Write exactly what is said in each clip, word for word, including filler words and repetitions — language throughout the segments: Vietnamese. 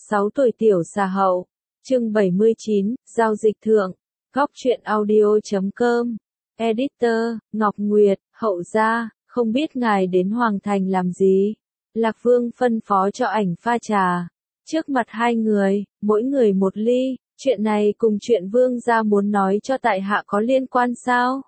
sáu tuổi tiểu xà hậu. Chương bảy mươi chín, giao dịch thượng. Góc truyện audio chấm com. Editor, Ngọc Nguyệt, hậu gia, không biết ngài đến Hoàng Thành làm gì? Lạc Vương phân phó cho ảnh pha trà. Trước mặt hai người, mỗi người một ly, chuyện này cùng chuyện Vương gia muốn nói cho tại hạ có liên quan sao?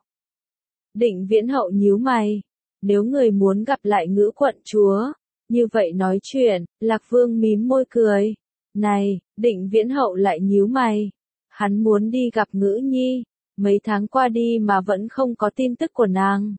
Định Viễn Hậu nhíu mày. Nếu người muốn gặp lại Ngữ quận chúa, như vậy nói chuyện, Lạc Vương mím môi cười. Này, Định Viễn Hậu lại nhíu mày. Hắn muốn đi gặp Ngữ nhi, mấy tháng qua đi mà vẫn không có tin tức của nàng.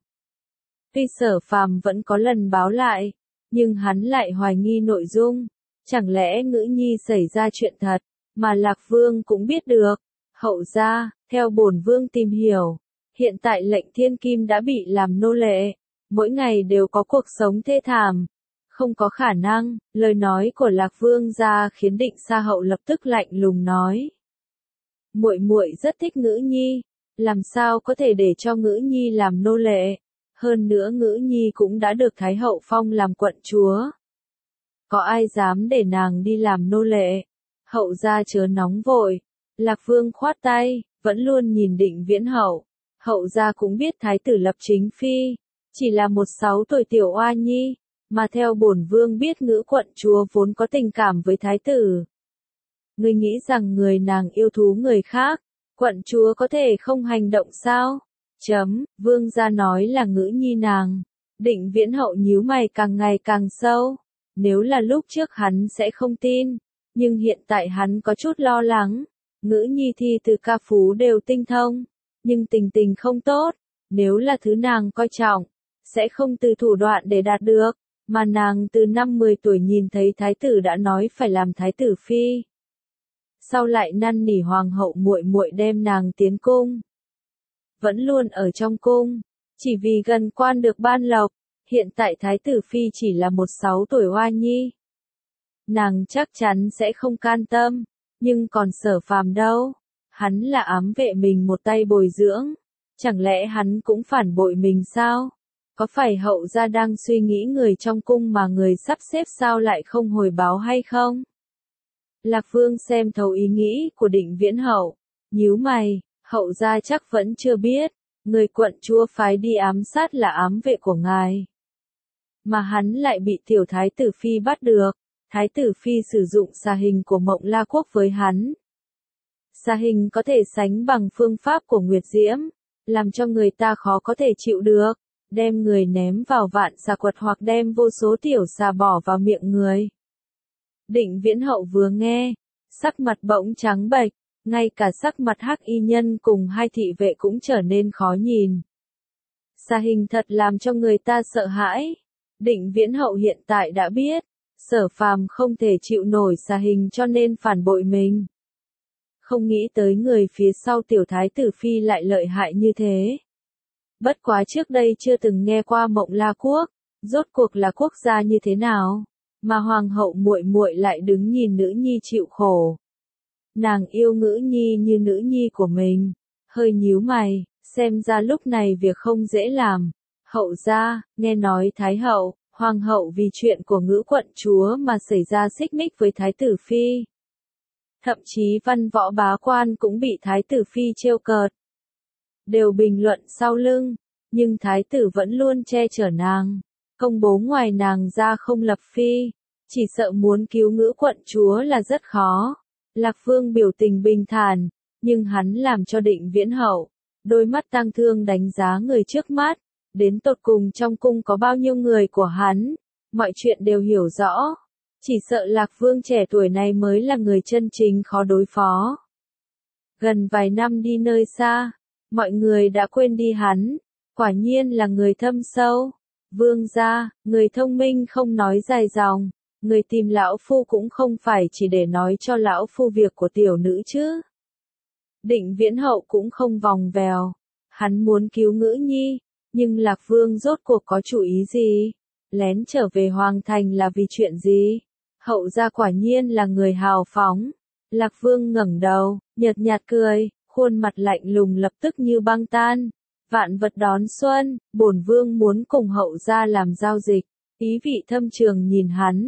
Tuy Sở Phàm vẫn có lần báo lại, nhưng hắn lại hoài nghi nội dung. Chẳng lẽ Ngữ nhi xảy ra chuyện thật, mà Lạc Vương cũng biết được. Hậu gia, theo bổn vương tìm hiểu, hiện tại lệnh thiên kim đã bị làm nô lệ, mỗi ngày đều có cuộc sống thê thảm. Không có khả năng, lời nói của Lạc Vương gia khiến Định Sa Hậu lập tức lạnh lùng nói. Muội muội rất thích Ngữ nhi, làm sao có thể để cho Ngữ nhi làm nô lệ, hơn nữa Ngữ nhi cũng đã được Thái Hậu phong làm quận chúa. Có ai dám để nàng đi làm nô lệ? Hậu gia chớ nóng vội. Lạc Vương khoát tay, vẫn luôn nhìn Định Viễn Hậu. Hậu gia cũng biết Thái tử Lập Chính Phi chỉ là một sáu tuổi tiểu oa nhi, mà theo bổn vương biết Ngữ quận chúa vốn có tình cảm với Thái tử. Ngươi nghĩ rằng người nàng yêu thú người khác, quận chúa có thể không hành động sao? Chấm, Vương gia nói là Ngữ nhi nàng. Định Viễn Hậu nhíu mày càng ngày càng sâu. Nếu là lúc trước hắn sẽ không tin, nhưng hiện tại hắn có chút lo lắng. Ngữ nhi thi từ ca phú đều tinh thông, nhưng tình tình không tốt. Nếu là thứ nàng coi trọng, sẽ không từ thủ đoạn để đạt được, mà nàng từ năm mười tuổi nhìn thấy thái tử đã nói phải làm thái tử phi. Sau lại năn nỉ hoàng hậu muội muội đem nàng tiến cung. Vẫn luôn ở trong cung, chỉ vì gần quan được ban lộc. Hiện tại thái tử phi chỉ là một sáu tuổi oa nhi. Nàng chắc chắn sẽ không can tâm, nhưng còn Sở Phàm đâu? Hắn là ám vệ mình một tay bồi dưỡng, chẳng lẽ hắn cũng phản bội mình sao? Có phải hậu gia đang suy nghĩ người trong cung mà người sắp xếp sao lại không hồi báo hay không? Lạc Vương xem thấu ý nghĩ của Định Viễn Hậu, nhíu mày, hậu gia chắc vẫn chưa biết, người quận chúa phái đi ám sát là ám vệ của ngài. Mà hắn lại bị tiểu thái tử phi bắt được, thái tử phi sử dụng xà hình của Mộng La Quốc với hắn. Xà hình có thể sánh bằng phương pháp của Nguyệt Diễm, làm cho người ta khó có thể chịu được, đem người ném vào vạn xà quật hoặc đem vô số tiểu xà bỏ vào miệng người. Định Viễn Hậu vừa nghe, sắc mặt bỗng trắng bệch, ngay cả sắc mặt Hắc Y Nhân cùng hai thị vệ cũng trở nên khó nhìn. Xà hình thật làm cho người ta sợ hãi. Định Viễn Hậu hiện tại đã biết, Sở Phàm không thể chịu nổi xà hình cho nên phản bội mình. Không nghĩ tới người phía sau tiểu thái tử phi lại lợi hại như thế. Bất quá trước đây chưa từng nghe qua Mộng La Quốc, rốt cuộc là quốc gia như thế nào, mà hoàng hậu muội muội lại đứng nhìn nữ nhi chịu khổ. Nàng yêu Ngữ nhi như nữ nhi của mình, hơi nhíu mày, xem ra lúc này việc không dễ làm. Hậu gia, nghe nói Thái hậu, hoàng hậu vì chuyện của Ngữ quận chúa mà xảy ra xích mích với Thái tử phi. Thậm chí văn võ bá quan cũng bị Thái tử phi trêu cợt. Đều bình luận sau lưng, nhưng Thái tử vẫn luôn che chở nàng, công bố ngoài nàng ra không lập phi, chỉ sợ muốn cứu Ngữ quận chúa là rất khó. Lạc Vương biểu tình bình thản, nhưng hắn làm cho Định Viễn Hậu, đôi mắt tang thương đánh giá người trước mắt. Đến tột cùng trong cung có bao nhiêu người của hắn, mọi chuyện đều hiểu rõ. Chỉ sợ Lạc Vương trẻ tuổi này mới là người chân chính khó đối phó. Gần vài năm đi nơi xa, mọi người đã quên đi hắn, quả nhiên là người thâm sâu. Vương gia, người thông minh không nói dài dòng, người tìm lão phu cũng không phải chỉ để nói cho lão phu việc của tiểu nữ chứ. Định Viễn Hậu cũng không vòng vèo, hắn muốn cứu Ngữ nhi. Nhưng Lạc Vương rốt cuộc có chủ ý gì? Lén trở về Hoàng Thành là vì chuyện gì? Hậu gia quả nhiên là người hào phóng. Lạc Vương ngẩng đầu, nhợt nhạt cười, khuôn mặt lạnh lùng lập tức như băng tan. Vạn vật đón xuân, bổn vương muốn cùng hậu gia làm giao dịch. Ý vị thâm trường nhìn hắn.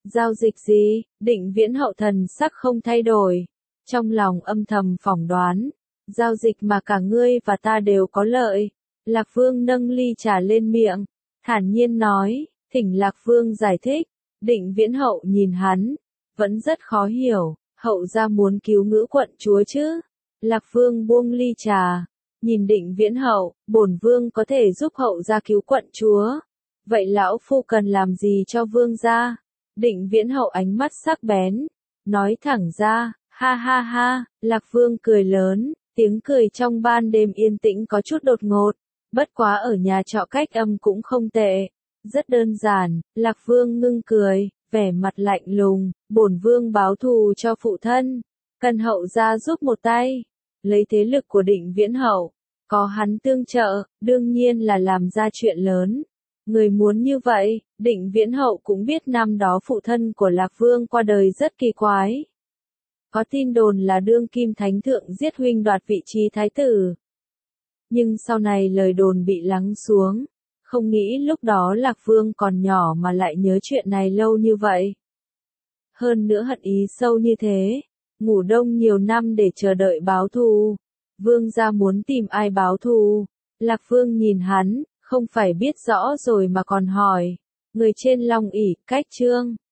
Giao dịch gì? Định Viễn Hậu thần sắc không thay đổi. Trong lòng âm thầm phỏng đoán. Giao dịch mà cả ngươi và ta đều có lợi. Lạc Vương nâng ly trà lên miệng. Thản nhiên nói, thỉnh Lạc Vương giải thích. Định Viễn Hậu nhìn hắn. Vẫn rất khó hiểu. Hậu gia muốn cứu Ngữ quận chúa chứ? Lạc Vương buông ly trà. Nhìn Định Viễn Hậu, bổn Vương có thể giúp Hậu gia cứu quận chúa. Vậy lão phu cần làm gì cho Vương gia? Định Viễn Hậu ánh mắt sắc bén. Nói thẳng ra, ha ha ha, Lạc Vương cười lớn. Tiếng cười trong ban đêm yên tĩnh có chút đột ngột. Bất quá ở nhà trọ cách âm cũng không tệ. Rất đơn giản, Lạc Vương ngưng cười, vẻ mặt lạnh lùng. Bổn Vương báo thù cho phụ thân. Cần Hậu gia giúp một tay. Lấy thế lực của Định Viễn Hậu. Có hắn tương trợ, đương nhiên là làm ra chuyện lớn. Người muốn như vậy, Định Viễn Hậu cũng biết năm đó phụ thân của Lạc Vương qua đời rất kỳ quái. Có tin đồn là đương kim thánh thượng giết huynh đoạt vị trí thái tử. Nhưng sau này lời đồn bị lắng xuống. Không nghĩ lúc đó Lạc Vương còn nhỏ mà lại nhớ chuyện này lâu như vậy. Hơn nữa hận ý sâu như thế. Ngủ đông nhiều năm để chờ đợi báo thù. Vương gia muốn tìm ai báo thù. Lạc Vương nhìn hắn, không phải biết rõ rồi mà còn hỏi. Người trên long ỷ, cách trương.